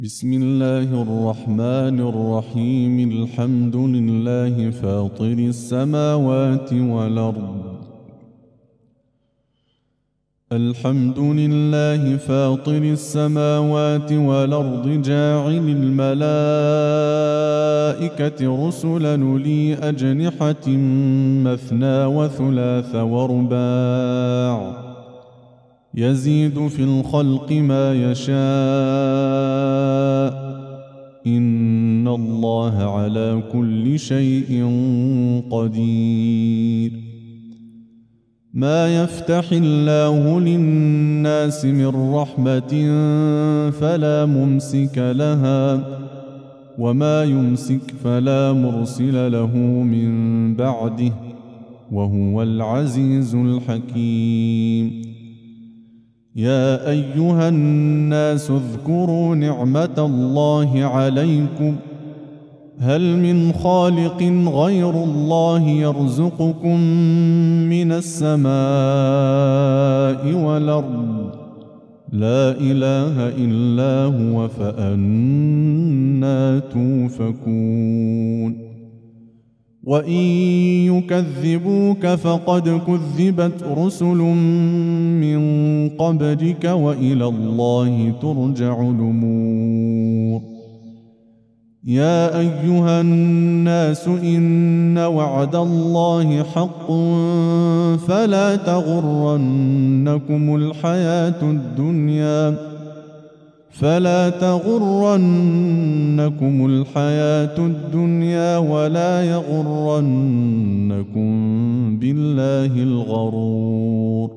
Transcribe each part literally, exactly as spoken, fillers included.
بسم الله الرحمن الرحيم. الحمد لله فاطر السماوات والأرض الحمد لله فاطر السماوات والأرض جاعل الملائكة رسلا أولي أجنحة مثنى وثلاث ورباع يزيد في الخلق ما يشاء إن الله على كل شيء قدير. ما يفتح الله للناس من رحمة فلا ممسك لها وما يمسك فلا مرسل له من بعده وهو العزيز الحكيم. يا أيها الناس اذكروا نعمة الله عليكم هل من خالق غير الله يرزقكم من السماء والأرض لا إله إلا هو فأنى توفكون. وإن يكذبوك فقد كذبت رسل من قبلك وإلى الله ترجع الأمور. يا أيها الناس إن وعد الله حق فلا تغرنكم الحياة الدنيا فلا تغرنكم الحياة الدنيا ولا يغرنكم بالله الغرور.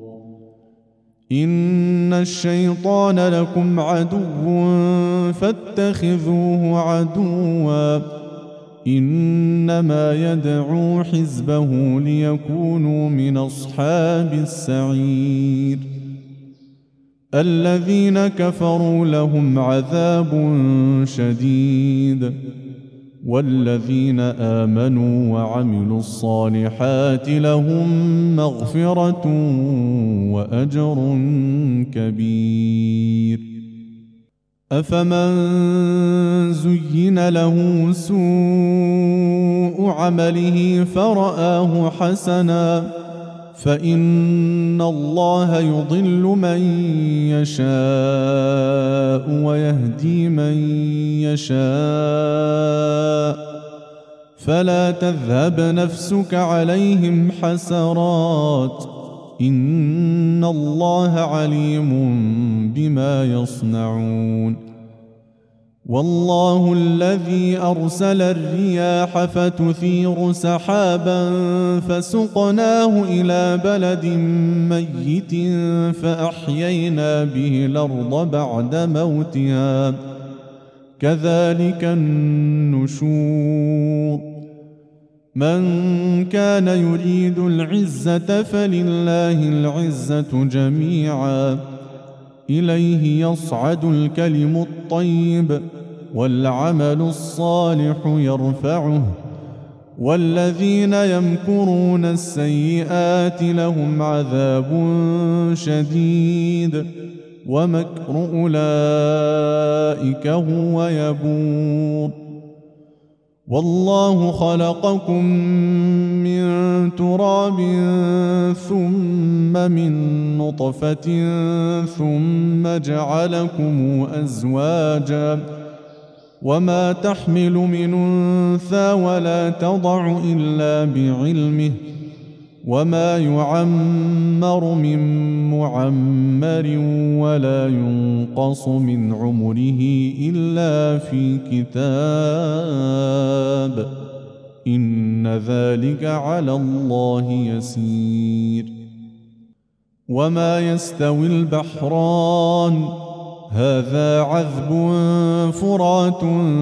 إن الشيطان لكم عدو فاتخذوه عدوا إنما يدعو حزبه ليكونوا من أصحاب السعير. الذين كفروا لهم عذاب شديد والذين آمنوا وعملوا الصالحات لهم مغفرة وأجر كبير. أفمن زين له سوء عمله فرآه حسنا فإن الله يضل من يشاء ويهدي من يشاء فلا تذهب نفسك عليهم حسرات إن الله عليم بما يصنعون. والله الذي أرسل الرياح فتثير سحابا فسقناه إلى بلد ميت فأحيينا به الأرض بعد موتها كذلك النشور. من كان يريد العزة فلله العزة جميعا إليه يصعد الكلم الطيب والعمل الصالح يرفعه والذين يمكرون السيئات لهم عذاب شديد ومكر أولئك هو يبور. والله خلقكم من تراب ثم من نطفة ثم جعلكم أزواجا وما تحمل من أنثى ولا تضع إلا بعلمه وما يعمر من معمر ولا ينقص من عمره إلا في كتاب إن ذلك على الله يسير. وما يستوي البحران هذا عذب فرات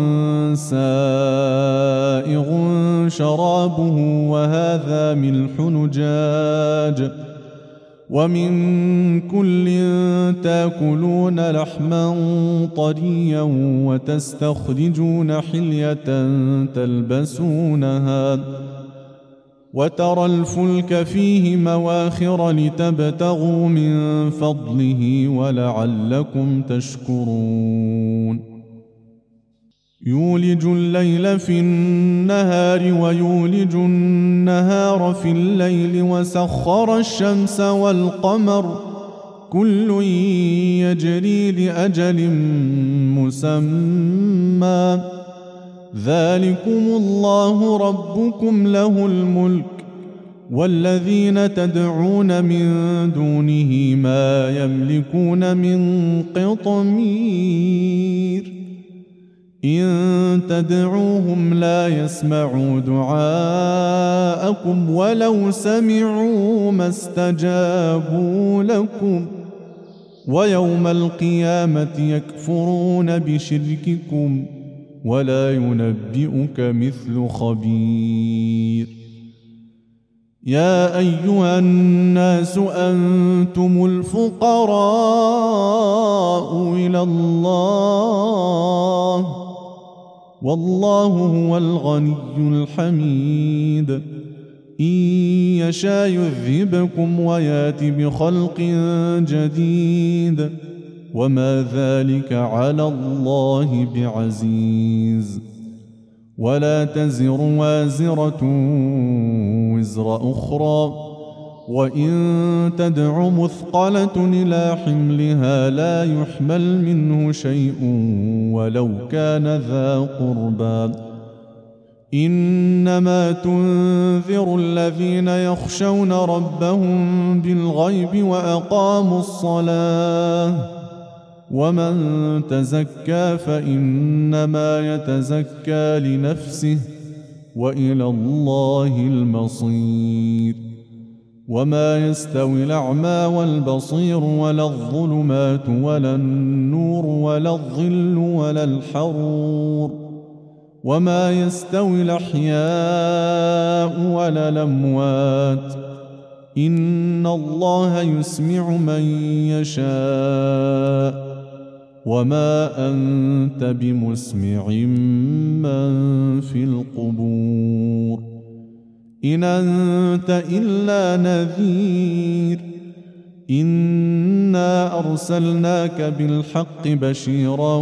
سائغ شرابه وهذا ملح نجاج ومن كل تاكلون لحما طريا وتستخرجون حلية تلبسونها وترى الفلك فيه مواخر لتبتغوا من فضله ولعلكم تشكرون يولج الليل في النهار ويولج النهار في الليل وسخر الشمس والقمر كل يجري لأجل مسمى ذلكم الله ربكم له الملك والذين تدعون من دونه ما يملكون من قطمير إن تدعوهم لا يسمعوا دعاءكم ولو سمعوا ما استجابوا لكم ويوم القيامة يكفرون بشرككم ولا ينبئك مثل خبير يا أيها الناس أنتم الفقراء إلى الله والله هو الغني الحميد إن يشاء يذهبكم ويات بخلق جديد وما ذلك على الله بعزيز ولا تزر وازرة وزر أخرى وإن تدع مثقلة إلى حملها لا يحمل منه شيء ولو كان ذا قربى إنما تنذر الذين يخشون ربهم بالغيب وأقاموا الصلاة ومن تزكى فإنما يتزكى لنفسه وإلى الله المصير وما يستوي الأعمى والبصير ولا الظلمات ولا النور ولا الظل ولا الحرور وما يستوي الأحياء ولا الأموات إن الله يسمع من يشاء وما أنت بمسمع من في القبور إن أنت إلا نذير إنا أرسلناك بالحق بشيرا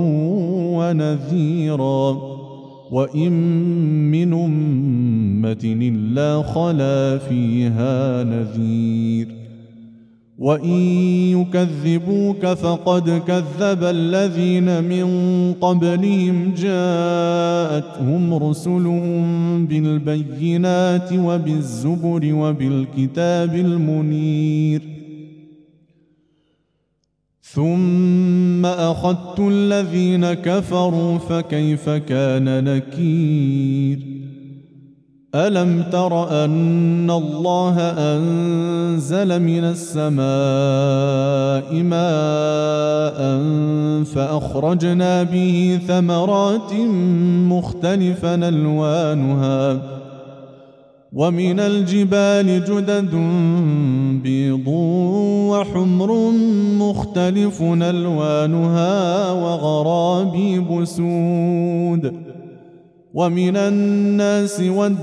ونذيرا وإن من أمة إلا خلا فيها نذير وإن يكذبوك فقد كذب الذين من قبلهم جاءتهم رسلهم بالبينات وبالزبر وبالكتاب المنير ثم أخذت الذين كفروا فكيف كان نكير ألم تر أن الله أنزل من السماء ماء فأخرجنا به ثمرات مختلفا ألوانها ومن الجبال جدد بيض وحمر مختلف ألوانها وغرابيب سود ومن الناس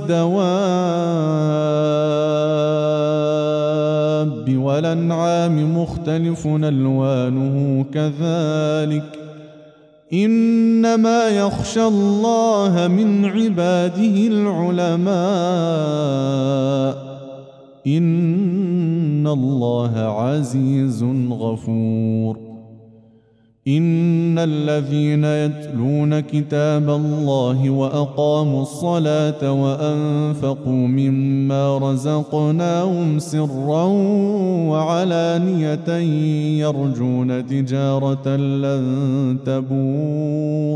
والدواب والأنعام مختلف ألوانه كذلك إنما يخشى الله من عباده العلماء إن الله عزيز غفور إن الذين يتلون كتاب الله وأقاموا الصلاة وأنفقوا مما رزقناهم سرا وعلانية يرجون تجارة لن تبور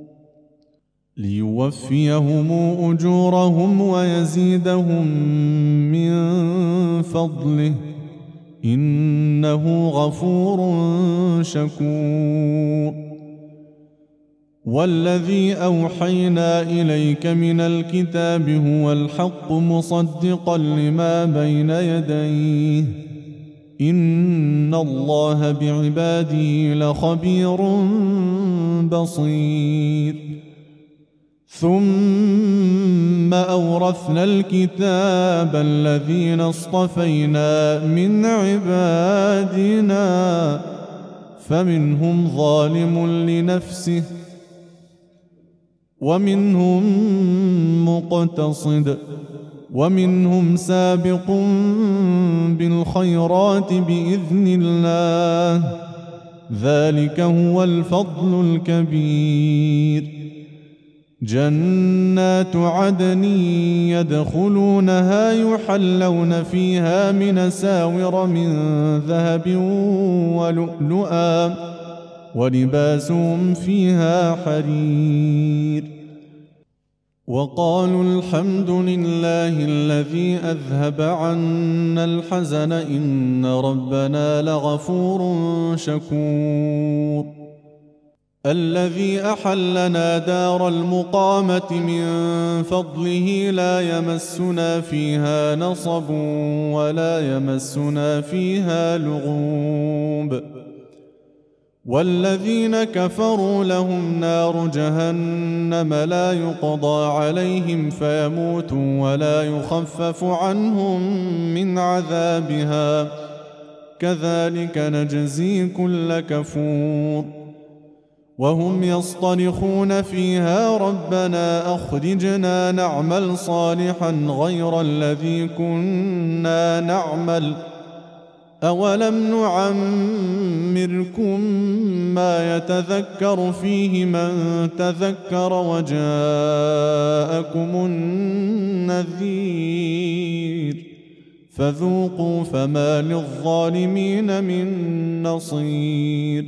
ليوفيهم أجورهم ويزيدهم من فضله إنه غفور شكور والذي أوحينا إليك من الكتاب هو الحق مصدقا لما بين يديه إن الله بعباده لخبير بصير ثم أورثنا الكتاب الذين اصطفينا من عبادنا فمنهم ظالم لنفسه ومنهم مقتصد ومنهم سابق بالخيرات بإذن الله، ذلك هو الفضل الكبير. جنات عدن يدخلونها يحلون فيها من أساور من ذهب ولؤلؤا ولباسهم فيها حرير. وقالوا الحمد لله الذي أذهب عنا الحزن إن ربنا لغفور شكور. الذي أحلنا دار المقامة من فضله لا يمسنا فيها نصب ولا يمسنا فيها لغوب. والذين كفروا لهم نار جهنم لا يقضى عليهم فيموتوا ولا يخفف عنهم من عذابها، كذلك نجزي كل كفور. وهم يصطرخون فيها ربنا أخرجنا نعمل صالحا غير الذي كنا نعمل أولم نعمركم ما يتذكر فيه من تذكر وجاءكم النذير فذوقوا فما للظالمين من نصير.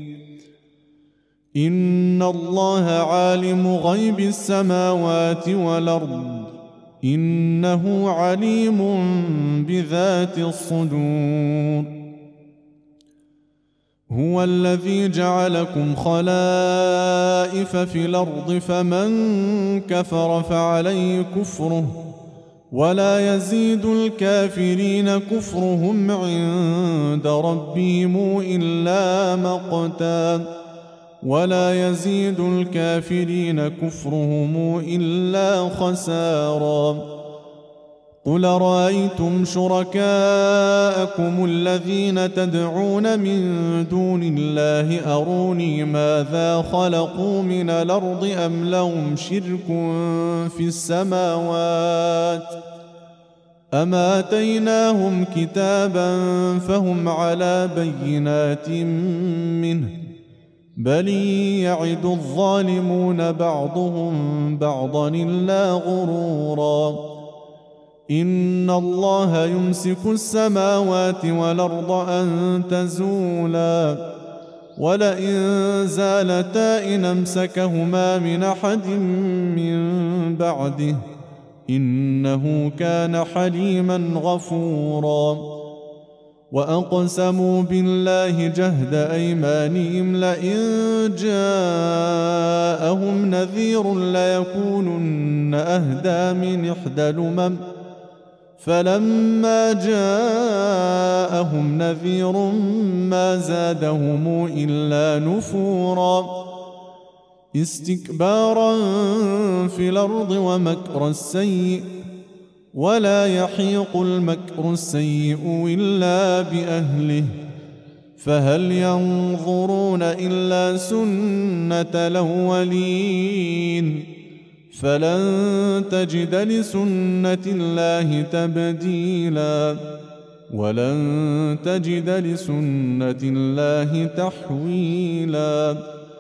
إن الله عالم غيب السماوات والأرض إنه عليم بذات الصدور. هو الذي جعلكم خلائف في الأرض فمن كفر فعليه كفره ولا يزيد الكافرين كفرهم عند ربهم إلا مقتا ولا يزيد الكافرين كفرهم إلا خسارا. قل رأيتم شركاءكم الذين تدعون من دون الله أروني ماذا خلقوا من الأرض أم لهم شرك في السماوات أم آتيناهم كتابا فهم على بينات منه بل يعد الظالمون بعضهم بعضا إلا غرورا. إن الله يمسك السماوات والأرض أن تزولا ولئن زالتا إن أمسكهما من أحد من بعده إنه كان حليما غفورا. وأقسموا بالله جهد أيمانهم لئن جاءهم نذير ليكونن أهدى من إحدى الأمم فلما جاءهم نذير ما زادهم إلا نفورا استكبارا في الأرض ومكر السيء ولا يحيق المكر السيء إلا بأهله فهل ينظرون إلا سنة الأولين فلن تجد لسنة الله تبديلا ولن تجد لسنة الله تحويلا.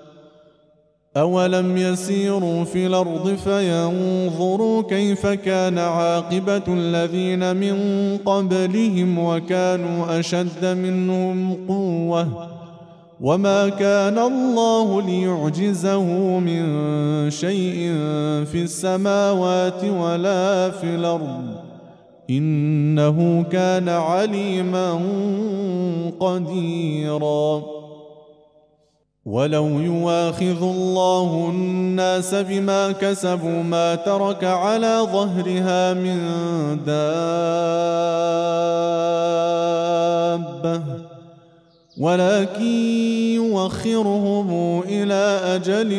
أولم يسيروا في الأرض فينظروا كيف كان عاقبة الذين من قبلهم وكانوا أشد منهم قوة وما كان الله ليعجزه من شيء في السماوات ولا في الأرض إنه كان عليما قديرا. ولو يواخذ الله الناس بما كسبوا ما ترك على ظهرها من دابة ولكن يوخرهم إلى أجل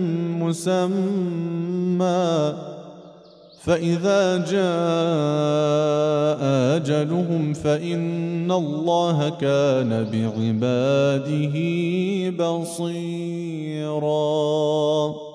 مسمى فإذا جاء أجلهم فإن الله كان بعباده بصيراً.